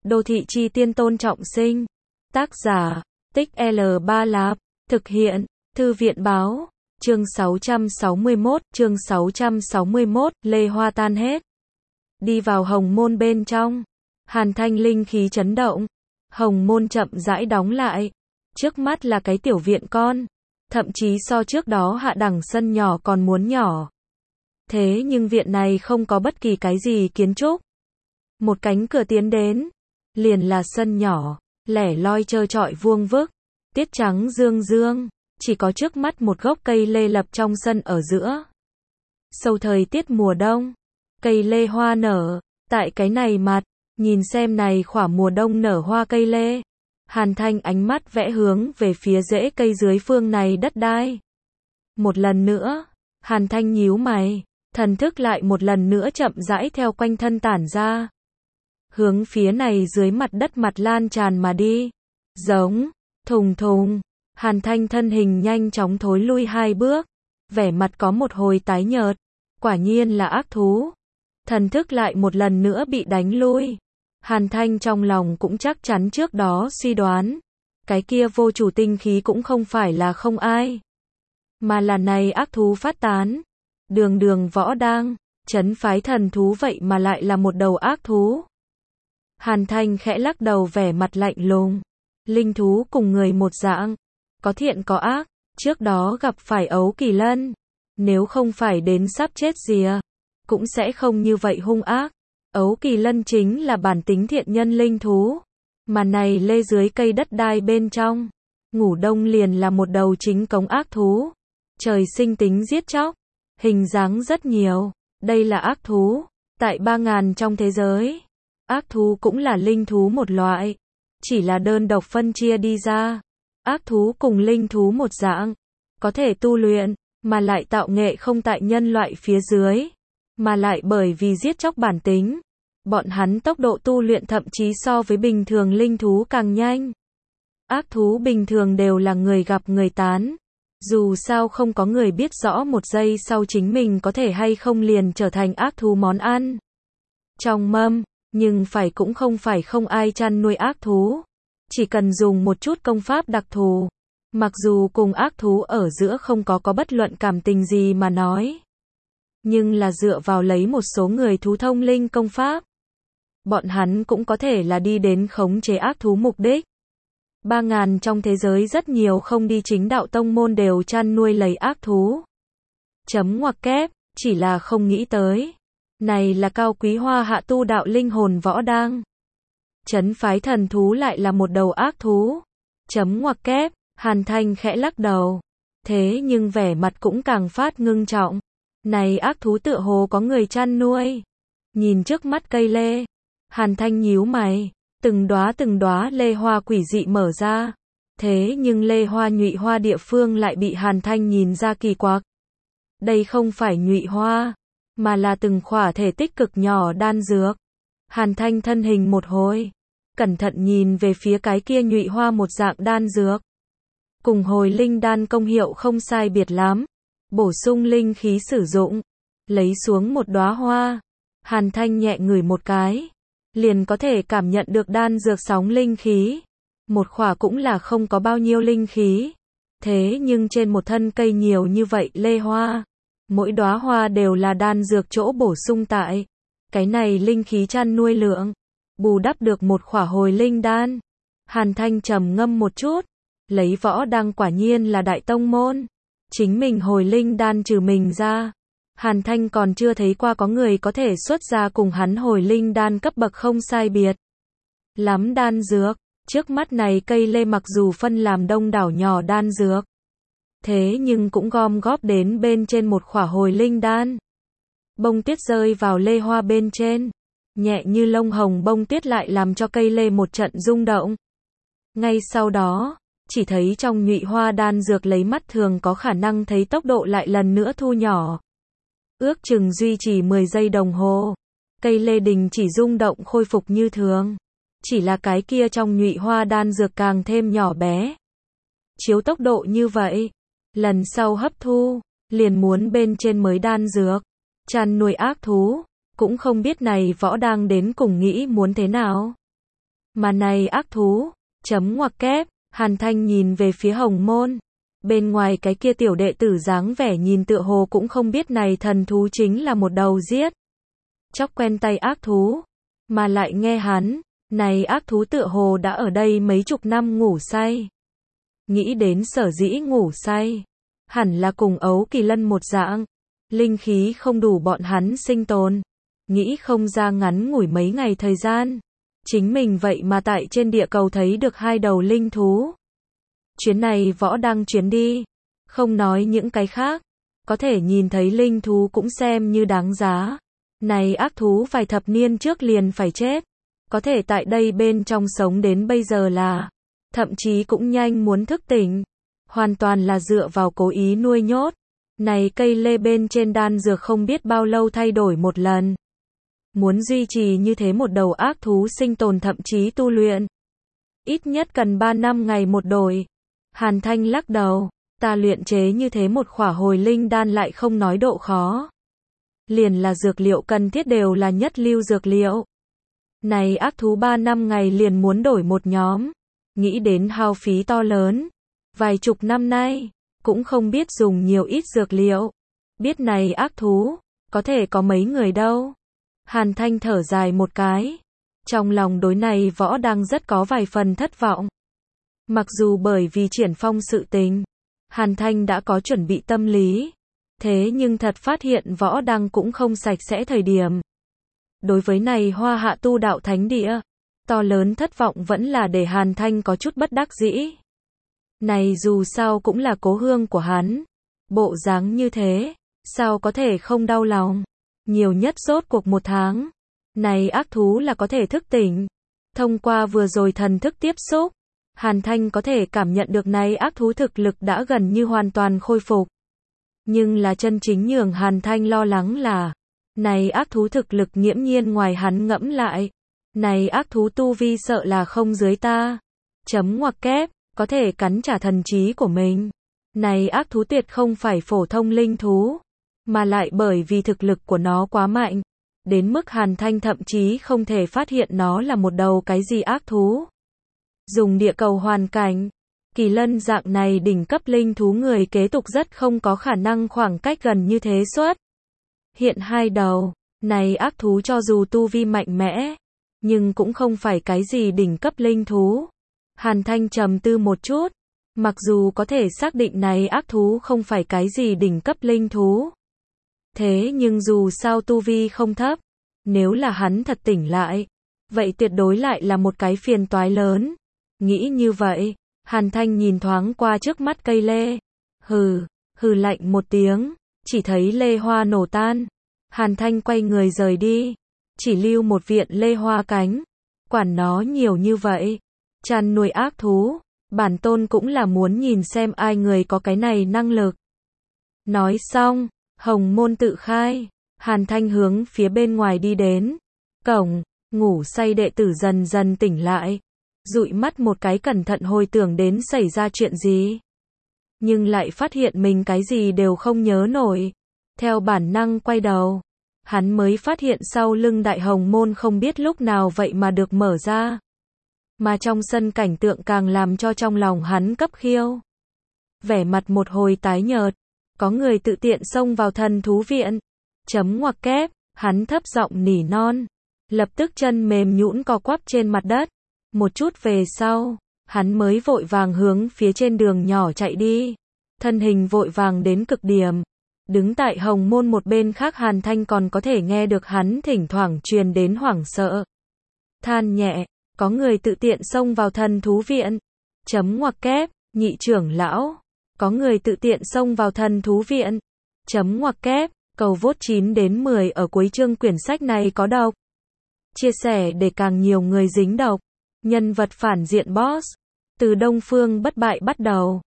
Đô thị chi tiên Tôn Trọng Sinh. Tác giả, Tích L3 Lạp. Thực hiện, Thư viện báo. Chương 661, lê hoa tan hết. Đi vào hồng môn bên trong. Hàn Thanh linh khí chấn động. Hồng môn chậm rãi đóng lại. Trước mắt là cái tiểu viện con. Thậm chí so trước đó hạ đẳng sân nhỏ còn muốn nhỏ. Thế nhưng viện này không có bất kỳ cái gì kiến trúc. Một cánh cửa tiến đến. Liền là sân nhỏ, lẻ loi trơ trọi vuông vức. Tiết trắng dương dương. Chỉ có trước mắt một gốc cây lê lập trong sân ở giữa. Sâu thời tiết mùa đông. Cây lê hoa nở. Tại cái này mặt. Nhìn xem này khỏa mùa đông nở hoa cây lê. Hàn Thanh ánh mắt vẽ hướng về phía rễ cây dưới phương này đất đai. Một lần nữa. Hàn Thanh nhíu mày. Thần thức lại một lần nữa chậm rãi theo quanh thân tản ra. Hướng phía này dưới mặt đất mặt lan tràn mà đi. Giống. Thùng thùng. Hàn Thanh thân hình nhanh chóng thối lui 2 bước. Vẻ mặt có một hồi tái nhợt. Quả nhiên là ác thú. Thần thức lại một lần nữa bị đánh lui. Hàn Thanh trong lòng cũng chắc chắn trước đó suy đoán. Cái kia vô chủ tinh khí cũng không phải là không ai. Mà là này ác thú phát tán. Đường đường võ đang. Trấn phái thần thú vậy mà lại là một đầu ác thú. Hàn Thanh khẽ lắc đầu vẻ mặt lạnh lùng. Linh thú cùng người một dạng. Có thiện có ác. Trước đó gặp phải ấu kỳ lân. Nếu không phải đến sắp chết rìa. Cũng sẽ không như vậy hung ác. Ấu kỳ lân chính là bản tính thiện nhân linh thú. Mà này lê dưới cây đất đai bên trong. Ngủ đông liền là một đầu chính cống ác thú. Trời sinh tính giết chóc. Hình dáng rất nhiều. Đây là ác thú. Tại 3000 trong thế giới. Ác thú cũng là linh thú một loại. Chỉ là đơn độc phân chia đi ra. Ác thú cùng linh thú một dạng. Có thể tu luyện. Mà lại tạo nghệ không tại nhân loại phía dưới. Mà lại bởi vì giết chóc bản tính. Bọn hắn tốc độ tu luyện thậm chí so với bình thường linh thú càng nhanh. Ác thú bình thường đều là người gặp người tán. Dù sao không có người biết rõ một giây sau chính mình có thể hay không liền trở thành ác thú món ăn. Trong mâm, nhưng phải cũng không phải không ai chăn nuôi ác thú. Chỉ cần dùng một chút công pháp đặc thù. Mặc dù cùng ác thú ở giữa không có bất luận cảm tình gì mà nói. Nhưng là dựa vào lấy một số người thú thông linh công pháp. Bọn hắn cũng có thể là đi đến khống chế ác thú mục đích. 3000 trong thế giới rất nhiều không đi chính đạo tông môn đều chăn nuôi lấy ác thú. Chấm ngoặc kép, chỉ là không nghĩ tới. Này là cao quý hoa hạ tu đạo linh hồn võ đang. Trấn phái thần thú lại là một đầu ác thú. Chấm ngoặc kép, Hàn Thanh khẽ lắc đầu. Thế nhưng vẻ mặt cũng càng phát ngưng trọng. Này ác thú tựa hồ có người chăn nuôi. Nhìn trước mắt cây lê. Hàn Thanh nhíu mày. Từng đóa lê hoa quỷ dị mở ra. Thế nhưng lê hoa nhụy hoa địa phương lại bị Hàn Thanh nhìn ra kỳ quặc. Đây không phải nhụy hoa. Mà là từng khỏa thể tích cực nhỏ đan dược. Hàn Thanh thân hình một hồi. Cẩn thận nhìn về phía cái kia nhụy hoa một dạng đan dược. Cùng hồi linh đan công hiệu không sai biệt lắm. Bổ sung linh khí sử dụng. Lấy xuống một đóa hoa. Hàn Thanh nhẹ ngửi một cái. Liền có thể cảm nhận được đan dược sóng linh khí. Một khỏa cũng là không có bao nhiêu linh khí. Thế nhưng trên một thân cây nhiều như vậy lê hoa. Mỗi đóa hoa đều là đan dược chỗ bổ sung tại. Cái này linh khí chăn nuôi lượng. Bù đắp được một khỏa hồi linh đan. Hàn Thanh trầm ngâm một chút. Lấy võ đăng quả nhiên là đại tông môn. Chính mình hồi linh đan trừ mình ra. Hàn Thanh còn chưa thấy qua có người có thể xuất ra cùng hắn hồi linh đan cấp bậc không sai biệt. Lắm đan dược. Trước mắt này cây lê mặc dù phân làm đông đảo nhỏ đan dược. Thế nhưng cũng gom góp đến bên trên một khỏa hồi linh đan. Bông tuyết rơi vào lê hoa bên trên. Nhẹ như lông hồng bông tuyết lại làm cho cây lê một trận rung động. Ngay sau đó, chỉ thấy trong nhụy hoa đan dược lấy mắt thường có khả năng thấy tốc độ lại lần nữa thu nhỏ. Ước chừng duy trì 10 giây đồng hồ. Cây lê đình chỉ rung động khôi phục như thường. Chỉ là cái kia trong nhụy hoa đan dược càng thêm nhỏ bé. Chiếu tốc độ như vậy. Lần sau hấp thu, liền muốn bên trên mới đan dược. Chăn nuôi ác thú. Cũng không biết này võ đang đến cùng nghĩ muốn thế nào. Mà này ác thú, chấm ngoặc kép, Hàn Thanh nhìn về phía Hồng Môn. Bên ngoài cái kia tiểu đệ tử dáng vẻ nhìn tựa hồ cũng không biết này thần thú chính là một đầu giết chóc quen tay ác thú. Mà lại nghe hắn, này ác thú tựa hồ đã ở đây mấy chục năm ngủ say. Nghĩ đến sở dĩ ngủ say, hẳn là cùng ấu kỳ lân một dạng. Linh khí không đủ bọn hắn sinh tồn. Nghĩ không ra ngắn ngủi mấy ngày thời gian. Chính mình vậy mà tại trên địa cầu thấy được 2 đầu linh thú. Chuyến này võ đăng chuyến đi. Không nói những cái khác. Có thể nhìn thấy linh thú cũng xem như đáng giá. Này ác thú vài thập niên trước liền phải chết. Có thể tại đây bên trong sống đến bây giờ là. Thậm chí cũng nhanh muốn thức tỉnh. Hoàn toàn là dựa vào cố ý nuôi nhốt. Này cây lê bên trên đan dược không biết bao lâu thay đổi một lần. Muốn duy trì như thế một đầu ác thú sinh tồn thậm chí tu luyện. Ít nhất cần 3 năm ngày một đổi. Hàn Thanh lắc đầu. Ta luyện chế như thế một khỏa hồi linh đan lại không nói độ khó. Liền là dược liệu cần thiết đều là nhất lưu dược liệu. Này ác thú 3 năm ngày liền muốn đổi một nhóm. Nghĩ đến hao phí to lớn. Vài chục năm nay, cũng không biết dùng nhiều ít dược liệu. Biết này ác thú, có thể có mấy người đâu. Hàn Thanh thở dài một cái. Trong lòng đối này võ đang rất có vài phần thất vọng. Mặc dù bởi vì Triển Phong sự tình, Hàn Thanh đã có chuẩn bị tâm lý. Thế nhưng thật phát hiện võ đăng cũng không sạch sẽ thời điểm. Đối với này Hoa Hạ tu đạo thánh địa, to lớn thất vọng vẫn là để Hàn Thanh có chút bất đắc dĩ. Này dù sao cũng là cố hương của hắn. Bộ dáng như thế, sao có thể không đau lòng. Nhiều nhất rốt cuộc 1 tháng. Này ác thú là có thể thức tỉnh. Thông qua vừa rồi thần thức tiếp xúc, Hàn Thanh có thể cảm nhận được này ác thú thực lực đã gần như hoàn toàn khôi phục. Nhưng là chân chính nhường Hàn Thanh lo lắng là, này ác thú thực lực nghiễm nhiên ngoài hắn ngẫm lại. Này ác thú tu vi sợ là không dưới ta. Chấm ngoặc kép, có thể cắn trả thần trí của mình. Này ác thú tuyệt không phải phổ thông linh thú, mà lại bởi vì thực lực của nó quá mạnh, đến mức Hàn Thanh thậm chí không thể phát hiện nó là một đầu cái gì ác thú. Dùng địa cầu hoàn cảnh, kỳ lân dạng này đỉnh cấp linh thú người kế tục rất không có khả năng khoảng cách gần như thế xuất. Hiện 2 đầu, này ác thú cho dù tu vi mạnh mẽ, nhưng cũng không phải cái gì đỉnh cấp linh thú. Hàn Thanh trầm tư một chút, mặc dù có thể xác định này ác thú không phải cái gì đỉnh cấp linh thú. Thế nhưng dù sao tu vi không thấp, nếu là hắn thật tỉnh lại, vậy tuyệt đối lại là một cái phiền toái lớn. Nghĩ như vậy, Hàn Thanh nhìn thoáng qua trước mắt cây lê. Hừ lạnh một tiếng, chỉ thấy lê hoa nổ tan. Hàn Thanh quay người rời đi, chỉ lưu một viện lê hoa cánh. Quản nó nhiều như vậy, chăn nuôi ác thú, bản tôn cũng là muốn nhìn xem ai người có cái này năng lực. Nói xong, Hồng Môn tự khai, Hàn Thanh hướng phía bên ngoài đi đến. Cổng, ngủ say đệ tử dần dần tỉnh lại. Dụi mắt một cái cẩn thận hồi tưởng đến xảy ra chuyện gì. Nhưng lại phát hiện mình cái gì đều không nhớ nổi. Theo bản năng quay đầu, hắn mới phát hiện sau lưng đại hồng môn không biết lúc nào vậy mà được mở ra. Mà trong sân cảnh tượng càng làm cho trong lòng hắn cấp khiêu. Vẻ mặt một hồi tái nhợt, có người tự tiện xông vào thần thú viện. Chấm ngoặc kép, hắn thấp giọng nỉ non. Lập tức chân mềm nhũn co quắp trên mặt đất. Một chút về sau, hắn mới vội vàng hướng phía trên đường nhỏ chạy đi. Thân hình vội vàng đến cực điểm. Đứng tại hồng môn một bên khác Hàn Thanh còn có thể nghe được hắn thỉnh thoảng truyền đến hoảng sợ. Than nhẹ, có người tự tiện xông vào thần thú viện. Chấm ngoặc kép, nhị trưởng lão. Có người tự tiện xông vào thần thú viện. Chấm ngoặc kép, cầu vote 9 đến 10 ở cuối chương quyển sách này có độc. Chia sẻ để càng nhiều người dính độc. Nhân vật phản diện boss. Từ Đông Phương bất bại bắt đầu.